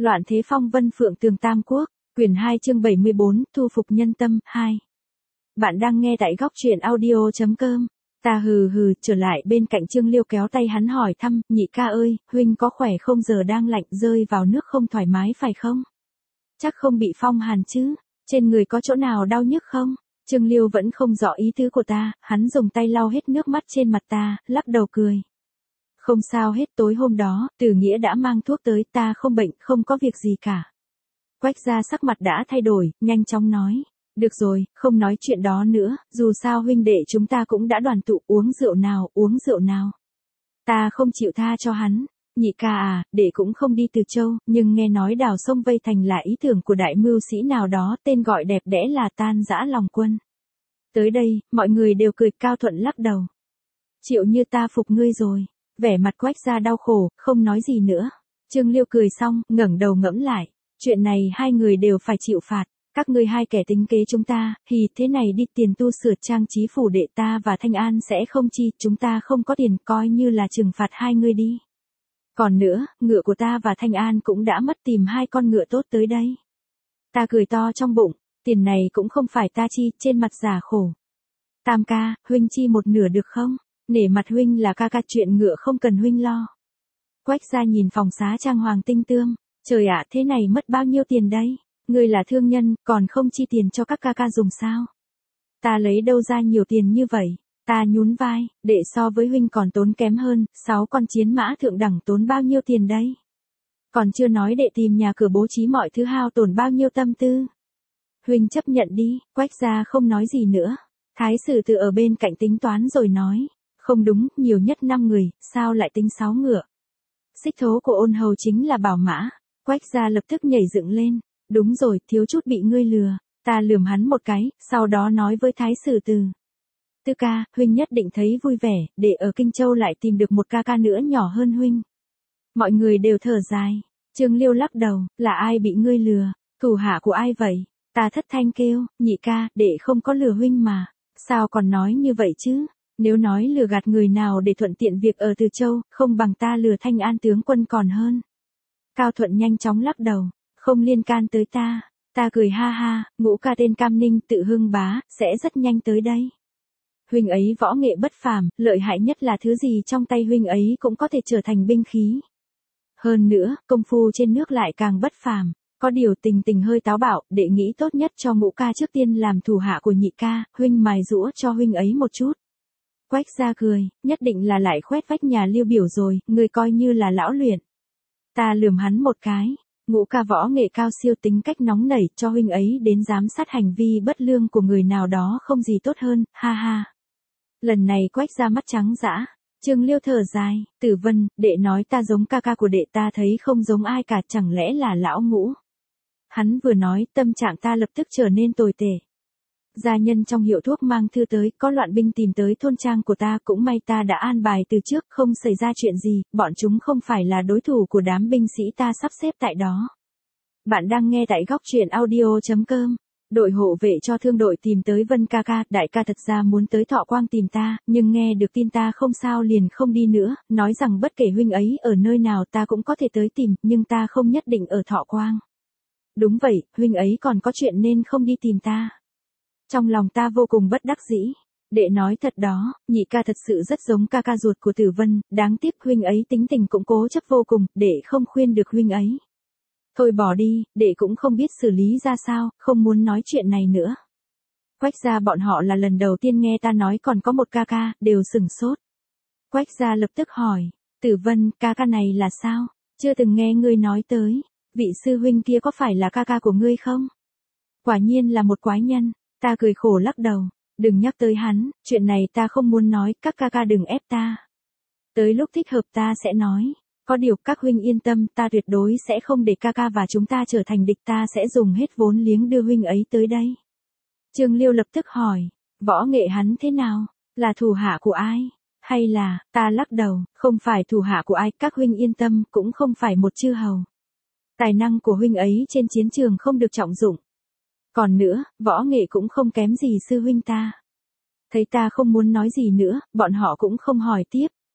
Loạn thế phong vân phượng tường Tam Quốc, quyển 2 chương 74, thu phục nhân tâm, 2. Bạn đang nghe tại góc truyện audio.com. Ta hừ hừ, trở lại bên cạnh Trương Liêu kéo tay hắn hỏi thăm, nhị ca ơi, huynh có khỏe không, giờ đang lạnh rơi vào nước không thoải mái phải không? Chắc không bị phong hàn chứ, trên người có chỗ nào đau nhức không? Trương Liêu vẫn không rõ ý tứ của ta, hắn dùng tay lau hết nước mắt trên mặt ta, lắc đầu cười. Không sao hết, tối hôm đó, Từ Nghĩa đã mang thuốc tới, ta không bệnh, không có việc gì cả. Quách gia sắc mặt đã thay đổi, nhanh chóng nói. Được rồi, không nói chuyện đó nữa, dù sao huynh đệ chúng ta cũng đã đoàn tụ, uống rượu nào, uống rượu nào. Ta không chịu tha cho hắn. Nhị ca à, đệ cũng không đi Từ Châu, nhưng nghe nói đào sông vây thành là ý tưởng của đại mưu sĩ nào đó, tên gọi đẹp đẽ là tan dã lòng quân. Tới đây, mọi người đều cười, Cao Thuận lắc đầu. Chịu như ta phục ngươi rồi. Vẻ mặt Quách gia đau khổ, không nói gì nữa. Trương Liêu cười xong, ngẩng đầu ngẫm lại. Chuyện này hai người đều phải chịu phạt. Các ngươi hai kẻ tính kế chúng ta, thì thế này đi, tiền tu sửa trang trí phủ đệ ta và Thanh An sẽ không chi, chúng ta không có tiền, coi như là trừng phạt hai ngươi đi. Còn nữa, ngựa của ta và Thanh An cũng đã mất, tìm hai con ngựa tốt tới đây. Ta cười to trong bụng, tiền này cũng không phải ta chi, trên mặt giả khổ. Tam ca, huynh chi một nửa được không? Nể mặt huynh là ca ca, chuyện ngựa không cần huynh lo. Quách gia nhìn phòng xá trang hoàng tinh tươm, trời ạ, thế này mất bao nhiêu tiền đấy? Ngươi là thương nhân, còn không chi tiền cho các ca ca dùng sao? Ta lấy đâu ra nhiều tiền như vậy? Ta nhún vai, đệ so với huynh còn tốn kém hơn, 6 con chiến mã thượng đẳng tốn bao nhiêu tiền đấy? Còn chưa nói đệ tìm nhà cửa bố trí mọi thứ hao tổn bao nhiêu tâm tư. Huynh chấp nhận đi, Quách gia không nói gì nữa. Thái sử từ ở bên cạnh tính toán rồi nói. Không đúng, nhiều nhất 5 người, sao lại tính 6 ngựa? Xích thố của Ôn Hầu chính là bảo mã. Quách gia lập tức nhảy dựng lên. Đúng rồi, thiếu chút bị ngươi lừa. Ta lườm hắn một cái, sau đó nói với Thái sử từ. Tư ca, huynh nhất định thấy vui vẻ, để ở Kinh Châu lại tìm được một ca ca nữa nhỏ hơn huynh. Mọi người đều thở dài. Trương Liêu lắc đầu, là ai bị ngươi lừa? Thủ hạ của ai vậy? Ta thất thanh kêu, nhị ca, đệ không có lừa huynh mà. Sao còn nói như vậy chứ? Nếu nói lừa gạt người nào để thuận tiện việc ở Từ Châu, không bằng ta lừa Thanh An tướng quân còn hơn. Cao Thuận nhanh chóng lắc đầu, không liên can tới ta. Ta cười ha ha, ngũ ca tên Cam Ninh tự hưng bá, sẽ rất nhanh tới đây. Huynh ấy võ nghệ bất phàm, lợi hại nhất là thứ gì trong tay huynh ấy cũng có thể trở thành binh khí. Hơn nữa, công phu trên nước lại càng bất phàm. Có điều Tình Tình hơi táo bạo, đệ nghĩ tốt nhất cho ngũ ca trước tiên làm thủ hạ của nhị ca, huynh mài giũa cho huynh ấy một chút. Quách gia cười, nhất định là lại khoét vách nhà Liêu biểu rồi, người coi như là lão luyện. Ta lườm hắn một cái, ngũ ca võ nghệ cao siêu, tính cách nóng nảy, cho huynh ấy đến giám sát hành vi bất lương của người nào đó không gì tốt hơn, ha ha. Lần này Quách gia mắt trắng dã. Trương Liêu thở dài, Tử Vân, đệ nói ta giống ca ca của đệ, ta thấy không giống ai cả, chẳng lẽ là lão Ngũ? Hắn vừa nói, tâm trạng ta lập tức trở nên tồi tệ. Gia nhân trong hiệu thuốc mang thư tới, có loạn binh tìm tới thôn trang của ta, cũng may ta đã an bài từ trước, không xảy ra chuyện gì, bọn chúng không phải là đối thủ của đám binh sĩ ta sắp xếp tại đó. Bạn đang nghe tại góc truyện audio.com. Đội hộ vệ cho thương đội tìm tới Vân ca ca, đại ca thật ra muốn tới Thọ Quang tìm ta, nhưng nghe được tin ta không sao liền không đi nữa, nói rằng bất kể huynh ấy ở nơi nào ta cũng có thể tới tìm, nhưng ta không nhất định ở Thọ Quang. Đúng vậy, huynh ấy còn có chuyện nên không đi tìm ta. Trong lòng ta vô cùng bất đắc dĩ. Đệ nói thật đó, nhị ca thật sự rất giống ca ca ruột của Tử Vân, đáng tiếc huynh ấy tính tình cũng cố chấp vô cùng, đệ không khuyên được huynh ấy. Thôi bỏ đi, đệ cũng không biết xử lý ra sao, không muốn nói chuyện này nữa. Quách gia bọn họ là lần đầu tiên nghe ta nói còn có một ca ca, đều sửng sốt. Quách gia lập tức hỏi, Tử Vân, ca ca này là sao? Chưa từng nghe ngươi nói tới, vị sư huynh kia có phải là ca ca của ngươi không? Quả nhiên là một quái nhân. Ta cười khổ lắc đầu, đừng nhắc tới hắn, chuyện này ta không muốn nói, các ca ca đừng ép ta. Tới lúc thích hợp ta sẽ nói, có điều các huynh yên tâm, ta tuyệt đối sẽ không để ca ca và chúng ta trở thành địch, ta sẽ dùng hết vốn liếng đưa huynh ấy tới đây. Trương Liêu lập tức hỏi, võ nghệ hắn thế nào, là thủ hạ của ai, hay là, ta lắc đầu, không phải thủ hạ của ai, các huynh yên tâm, cũng không phải một chư hầu. Tài năng của huynh ấy trên chiến trường không được trọng dụng. Còn nữa, võ nghệ cũng không kém gì sư huynh ta. Thấy ta không muốn nói gì nữa, bọn họ cũng không hỏi tiếp.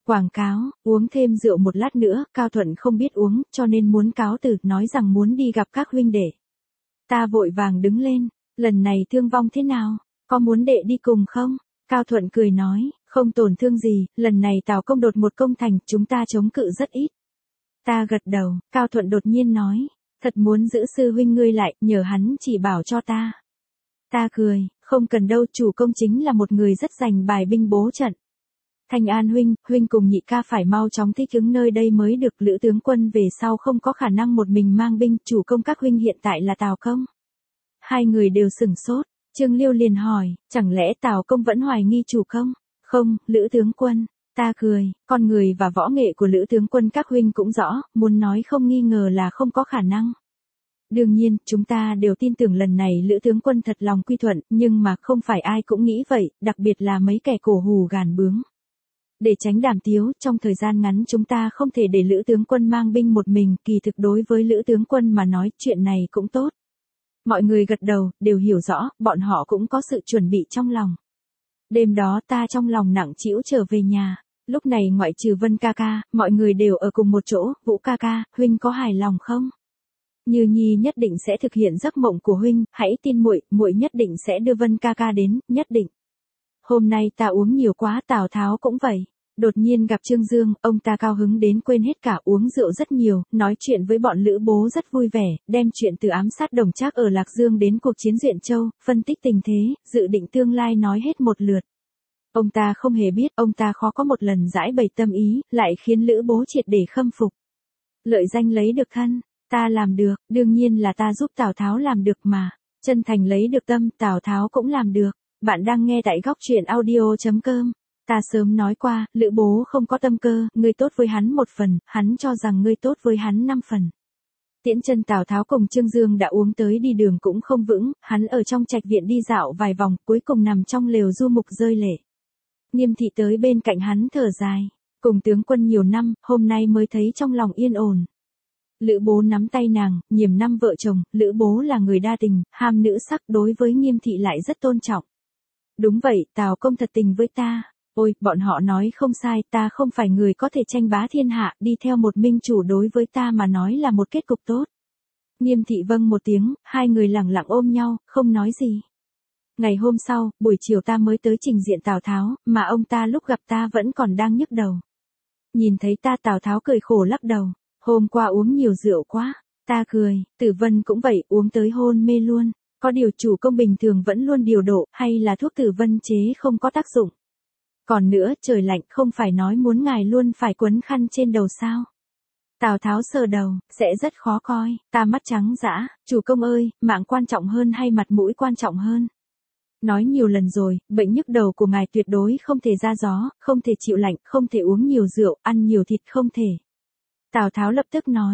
Quảng cáo, uống thêm rượu một lát nữa, Cao Thuận không biết uống, cho nên muốn cáo từ, nói rằng muốn đi gặp các huynh đệ. Ta vội vàng đứng lên, lần này thương vong thế nào, có muốn đệ đi cùng không? Cao Thuận cười nói, không tổn thương gì, lần này Tào công đột một công thành, chúng ta chống cự rất ít. Ta gật đầu, Cao Thuận đột nhiên nói, thật muốn giữ sư huynh ngươi lại, nhờ hắn chỉ bảo cho ta. Ta cười, không cần đâu, chủ công chính là một người rất rành bài binh bố trận. Thanh An huynh cùng nhị ca phải mau chóng thích ứng nơi đây mới được, Lữ tướng quân về sau không có khả năng một mình mang binh, chủ công các huynh hiện tại là Tào công. Hai người đều sửng sốt, Trương Liêu liền hỏi, chẳng lẽ Tào công vẫn hoài nghi chủ công? Không, Lữ tướng quân. Ta cười, con người và võ nghệ của Lữ tướng quân các huynh cũng rõ, muốn nói không nghi ngờ là không có khả năng. Đương nhiên, chúng ta đều tin tưởng lần này Lữ tướng quân thật lòng quy thuận, nhưng mà không phải ai cũng nghĩ vậy, đặc biệt là mấy kẻ cổ hù gàn bướng. Để tránh đàm tiếu, trong thời gian ngắn chúng ta không thể để Lữ tướng quân mang binh một mình, kỳ thực đối với Lữ tướng quân mà nói chuyện này cũng tốt. Mọi người gật đầu, đều hiểu rõ, bọn họ cũng có sự chuẩn bị trong lòng. Đêm đó ta trong lòng nặng trĩu trở về nhà, lúc này ngoại trừ Vân ca ca, mọi người đều ở cùng một chỗ, Vũ ca ca, huynh có hài lòng không? Như Nhi nhất định sẽ thực hiện giấc mộng của huynh, hãy tin muội, muội nhất định sẽ đưa Vân ca ca đến, nhất định. Hôm nay ta uống nhiều quá, Tào Tháo cũng vậy. Đột nhiên gặp Trương Dương, ông ta cao hứng đến quên hết cả, uống rượu rất nhiều, nói chuyện với bọn Lữ bố rất vui vẻ, đem chuyện từ ám sát Đồng Trác ở Lạc Dương đến cuộc chiến Duyện Châu, phân tích tình thế, dự định tương lai nói hết một lượt. Ông ta không hề biết, ông ta khó có một lần giải bày tâm ý, lại khiến Lữ bố triệt để khâm phục. Lợi danh lấy được thân, ta làm được, đương nhiên là ta giúp Tào Tháo làm được mà. Chân thành lấy được tâm, Tào Tháo cũng làm được. Bạn đang nghe tại góc truyện audio.com. Ta sớm nói qua, Lữ bố không có tâm cơ, ngươi tốt với hắn một phần, hắn cho rằng ngươi tốt với hắn 5 phần. Tiễn chân Tào Tháo cùng Trương Dương đã uống tới đi đường cũng không vững, hắn ở trong trạch viện đi dạo vài vòng, cuối cùng nằm trong lều du mục rơi lệ. Nghiêm thị tới bên cạnh hắn thở dài, cùng tướng quân nhiều năm, hôm nay mới thấy trong lòng yên ổn. Lữ bố nắm tay nàng, nhiều năm vợ chồng, Lữ bố là người đa tình, ham nữ sắc, đối với Nghiêm thị lại rất tôn trọng. Đúng vậy, Tào công thật tình với ta. Ôi, bọn họ nói không sai, ta không phải người có thể tranh bá thiên hạ, đi theo một minh chủ đối với ta mà nói là một kết cục tốt. Nghiêm thị vâng một tiếng, hai người lặng lặng ôm nhau, không nói gì. Ngày hôm sau, buổi chiều ta mới tới trình diện Tào Tháo, mà ông ta lúc gặp ta vẫn còn đang nhức đầu. Nhìn thấy ta Tào Tháo cười khổ lắc đầu, hôm qua uống nhiều rượu quá, ta cười, Tử Vân cũng vậy, uống tới hôn mê luôn. Có điều chủ công bình thường vẫn luôn điều độ, hay là thuốc Tử Vân chế không có tác dụng. Còn nữa, trời lạnh, không phải nói muốn ngài luôn phải quấn khăn trên đầu sao? Tào Tháo sờ đầu, sẽ rất khó coi, ta mắt trắng dã, chủ công ơi, mạng quan trọng hơn hay mặt mũi quan trọng hơn? Nói nhiều lần rồi, bệnh nhức đầu của ngài tuyệt đối không thể ra gió, không thể chịu lạnh, không thể uống nhiều rượu, ăn nhiều thịt không thể. Tào Tháo lập tức nói,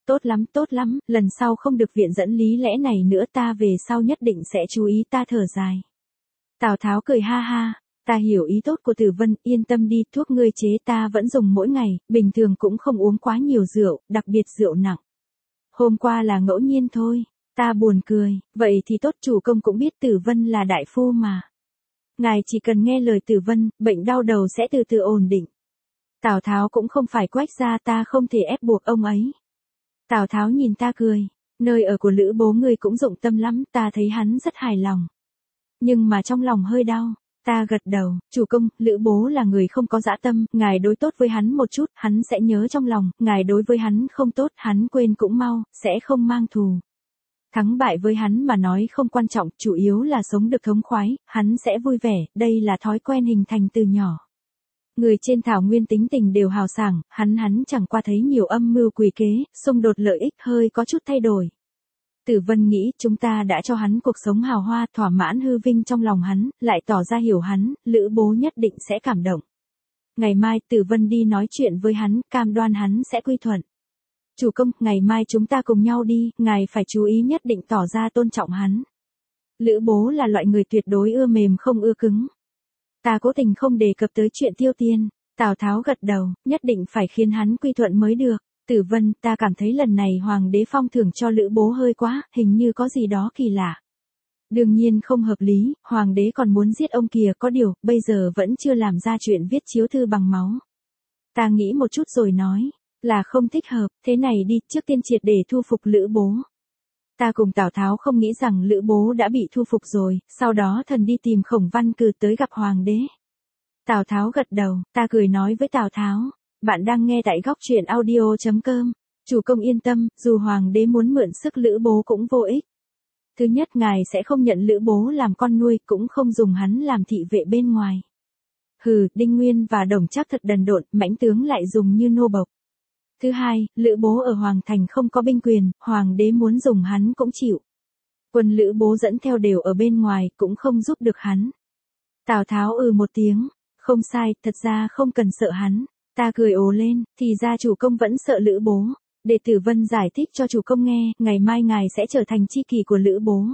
tốt lắm, lần sau không được viện dẫn lý lẽ này nữa, ta về sau nhất định sẽ chú ý, ta thở dài. Tào Tháo cười ha ha, ta hiểu ý tốt của Tử Vân, yên tâm đi, thuốc ngươi chế ta vẫn dùng mỗi ngày, bình thường cũng không uống quá nhiều rượu, đặc biệt rượu nặng. Hôm qua là ngẫu nhiên thôi, ta buồn cười, vậy thì tốt, chủ công cũng biết Tử Vân là đại phu mà. Ngài chỉ cần nghe lời Tử Vân, bệnh đau đầu sẽ từ từ ổn định. Tào Tháo cũng không phải Quách gia, ta không thể ép buộc ông ấy. Tào Tháo nhìn ta cười, nơi ở của Lữ bố ngươi cũng dụng tâm lắm, ta thấy hắn rất hài lòng. Nhưng mà trong lòng hơi đau, ta gật đầu, chủ công, Lữ bố là người không có dã tâm, ngài đối tốt với hắn một chút, hắn sẽ nhớ trong lòng, ngài đối với hắn không tốt, hắn quên cũng mau, sẽ không mang thù. Thắng bại với hắn mà nói không quan trọng, chủ yếu là sống được thống khoái, hắn sẽ vui vẻ, đây là thói quen hình thành từ nhỏ. Người trên thảo nguyên tính tình đều hào sảng, hắn chẳng qua thấy nhiều âm mưu quỷ kế, xung đột lợi ích hơi có chút thay đổi. Tử Vân nghĩ chúng ta đã cho hắn cuộc sống hào hoa, thỏa mãn hư vinh trong lòng hắn, lại tỏ ra hiểu hắn, Lữ bố nhất định sẽ cảm động. Ngày mai Tử Vân đi nói chuyện với hắn, cam đoan hắn sẽ quy thuận. Chủ công, ngày mai chúng ta cùng nhau đi, ngài phải chú ý nhất định tỏ ra tôn trọng hắn. Lữ bố là loại người tuyệt đối ưa mềm không ưa cứng. Ta cố tình không đề cập tới chuyện tiêu tiền. Tào Tháo gật đầu, nhất định phải khiến hắn quy thuận mới được. Tử Vân, ta cảm thấy lần này hoàng đế phong thưởng cho Lữ bố hơi quá, hình như có gì đó kỳ lạ. Đương nhiên không hợp lý, hoàng đế còn muốn giết ông kìa, có điều, bây giờ vẫn chưa làm ra chuyện viết chiếu thư bằng máu. Ta nghĩ một chút rồi nói, là không thích hợp, thế này đi, trước tiên triệt để thu phục Lữ bố. Ta cùng Tào Tháo không nghĩ rằng Lữ bố đã bị thu phục rồi, sau đó thần đi tìm Khổng Văn Cừ tới gặp hoàng đế. Tào Tháo gật đầu, ta cười nói với Tào Tháo, bạn đang nghe tại góc truyện audio.com. Chủ công yên tâm, dù hoàng đế muốn mượn sức Lữ bố cũng vô ích. Thứ nhất, ngài sẽ không nhận Lữ bố làm con nuôi, cũng không dùng hắn làm thị vệ bên ngoài. Hừ, Đinh Nguyên và Đồng Trác thật đần độn, mãnh tướng lại dùng như nô bộc. Thứ hai, Lữ bố ở Hoàng Thành không có binh quyền, hoàng đế muốn dùng hắn cũng chịu. Quân Lữ bố dẫn theo đều ở bên ngoài, cũng không giúp được hắn. Tào Tháo một tiếng, không sai, thật ra không cần sợ hắn. Ta cười ồ lên, thì ra chủ công vẫn sợ Lữ bố. Để Tử Vân giải thích cho chủ công nghe, ngày mai ngài sẽ trở thành tri kỷ của Lữ bố.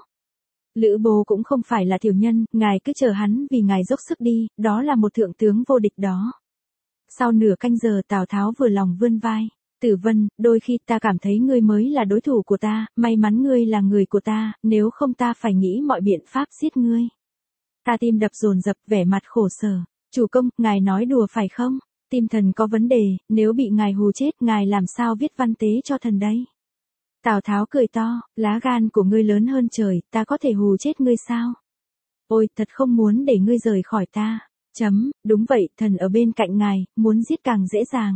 Lữ bố cũng không phải là tiểu nhân, ngài cứ chờ hắn vì ngài dốc sức đi, đó là một thượng tướng vô địch đó. Sau nửa canh giờ Tào Tháo vừa lòng vươn vai. Tử Vân, đôi khi ta cảm thấy ngươi mới là đối thủ của ta, may mắn ngươi là người của ta, nếu không ta phải nghĩ mọi biện pháp giết ngươi. Ta tim đập dồn dập, vẻ mặt khổ sở. Chủ công, ngài nói đùa phải không? Tim thần có vấn đề, nếu bị ngài hù chết, ngài làm sao viết văn tế cho thần đấy? Tào Tháo cười to, lá gan của ngươi lớn hơn trời, ta có thể hù chết ngươi sao? Ôi, thật không muốn để ngươi rời khỏi ta. Đúng vậy, thần ở bên cạnh ngài, muốn giết càng dễ dàng.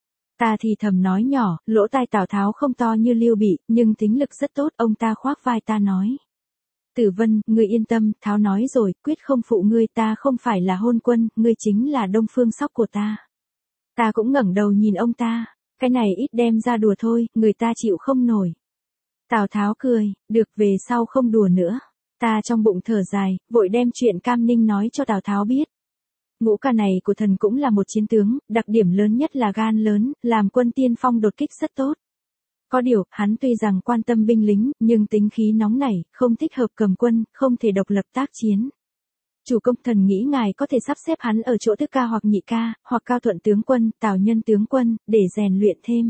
Ta thì thầm nói nhỏ, lỗ tai Tào Tháo không to như Lưu Bị, nhưng tính lực rất tốt, ông ta khoác vai ta nói. Tử Vân, ngươi yên tâm, Tháo nói rồi, quyết không phụ ngươi, ta không phải là hôn quân, ngươi chính là Đông Phương Sóc của ta. Ta cũng ngẩng đầu nhìn ông ta, cái này ít đem ra đùa thôi, người ta chịu không nổi. Tào Tháo cười, được, về sau không đùa nữa. Ta trong bụng thở dài, vội đem chuyện Cam Ninh nói cho Tào Tháo biết. Ngũ ca này của thần cũng là một chiến tướng, đặc điểm lớn nhất là gan lớn, làm quân tiên phong đột kích rất tốt. Có điều, hắn tuy rằng quan tâm binh lính, nhưng tính khí nóng nảy, không thích hợp cầm quân, không thể độc lập tác chiến. Chủ công, thần nghĩ ngài có thể sắp xếp hắn ở chỗ thứ ca hoặc nhị ca, hoặc Cao Thuận tướng quân, Tào Nhân tướng quân, để rèn luyện thêm.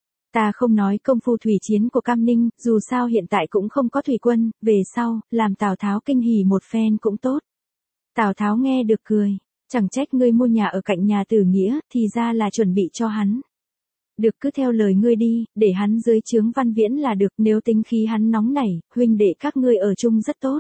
Ta không nói công phu thủy chiến của Cam Ninh, dù sao hiện tại cũng không có thủy quân, về sau, làm Tào Tháo kinh hỉ một phen cũng tốt. Tào Tháo nghe được cười, chẳng trách ngươi mua nhà ở cạnh nhà Tử Nghĩa, thì ra là chuẩn bị cho hắn. Được, cứ theo lời ngươi đi, để hắn dưới trướng Văn Viễn là được, nếu tính khí hắn nóng nảy, huynh đệ các ngươi ở chung rất tốt.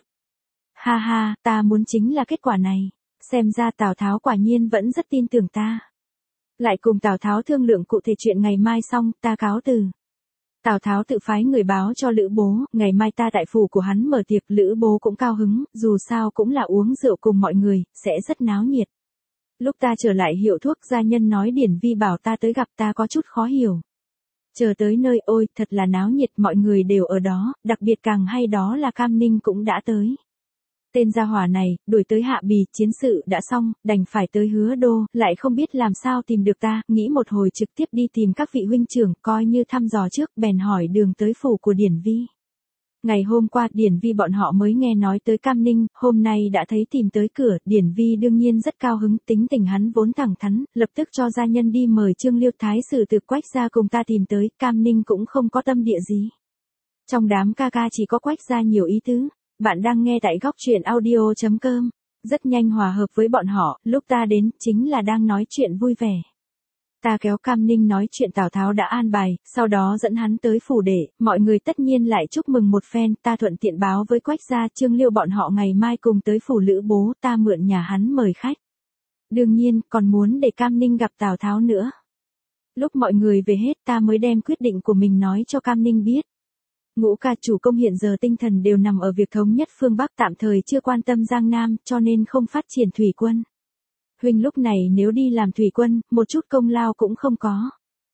Ha ha, ta muốn chính là kết quả này. Xem ra Tào Tháo quả nhiên vẫn rất tin tưởng ta. Lại cùng Tào Tháo thương lượng cụ thể chuyện ngày mai xong, ta cáo từ. Tào Tháo tự phái người báo cho Lữ bố, ngày mai ta tại phủ của hắn mở tiệc, Lữ bố cũng cao hứng, dù sao cũng là uống rượu cùng mọi người, sẽ rất náo nhiệt. Lúc ta trở lại hiệu thuốc, gia nhân nói Điển Vi bảo ta tới gặp, ta có chút khó hiểu. Chờ tới nơi, ôi, thật là náo nhiệt, mọi người đều ở đó, đặc biệt càng hay đó là Cam Ninh cũng đã tới. Tên gia hỏa này, đuổi tới Hạ Bì, chiến sự đã xong, đành phải tới Hứa Đô, lại không biết làm sao tìm được ta, nghĩ một hồi trực tiếp đi tìm các vị huynh trưởng, coi như thăm dò trước, bèn hỏi đường tới phủ của Điển Vi. Ngày hôm qua, Điển Vi bọn họ mới nghe nói tới Cam Ninh, hôm nay đã thấy tìm tới cửa, Điển Vi đương nhiên rất cao hứng, tính tình hắn vốn thẳng thắn, lập tức cho gia nhân đi mời Trương Liêu Thái sử từ Quách gia cùng ta tìm tới, Cam Ninh cũng không có tâm địa gì. Trong đám ca ca chỉ có Quách gia nhiều ý tứ. Bạn đang nghe tại góc truyện audio.com. Rất nhanh hòa hợp với bọn họ, lúc ta đến, chính là đang nói chuyện vui vẻ. Ta kéo Cam Ninh nói chuyện Tào Tháo đã an bài, sau đó dẫn hắn tới phủ để, mọi người tất nhiên lại chúc mừng một phen, ta thuận tiện báo với Quách gia, Trương Liêu bọn họ ngày mai cùng tới phủ Lữ bố, ta mượn nhà hắn mời khách. Đương nhiên, còn muốn để Cam Ninh gặp Tào Tháo nữa. Lúc mọi người về hết, ta mới đem quyết định của mình nói cho Cam Ninh biết. Ngũ ca, chủ công hiện giờ tinh thần đều nằm ở việc thống nhất phương Bắc, tạm thời chưa quan tâm Giang Nam, cho nên không phát triển thủy quân. Huynh lúc này nếu đi làm thủy quân, một chút công lao cũng không có.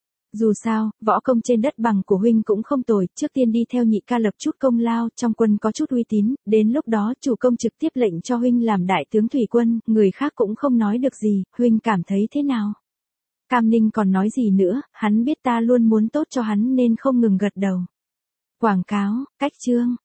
Dù sao, võ công trên đất bằng của huynh cũng không tồi, trước tiên đi theo nhị ca lập chút công lao, trong quân có chút uy tín, đến lúc đó chủ công trực tiếp lệnh cho huynh làm đại tướng thủy quân, người khác cũng không nói được gì, huynh cảm thấy thế nào? Cam Ninh còn nói gì nữa, hắn biết ta luôn muốn tốt cho hắn nên không ngừng gật đầu. Quảng cáo, cách chương.